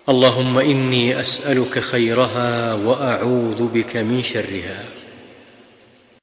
اللهم إني أسألك خيرها وأعوذ بك من شرها.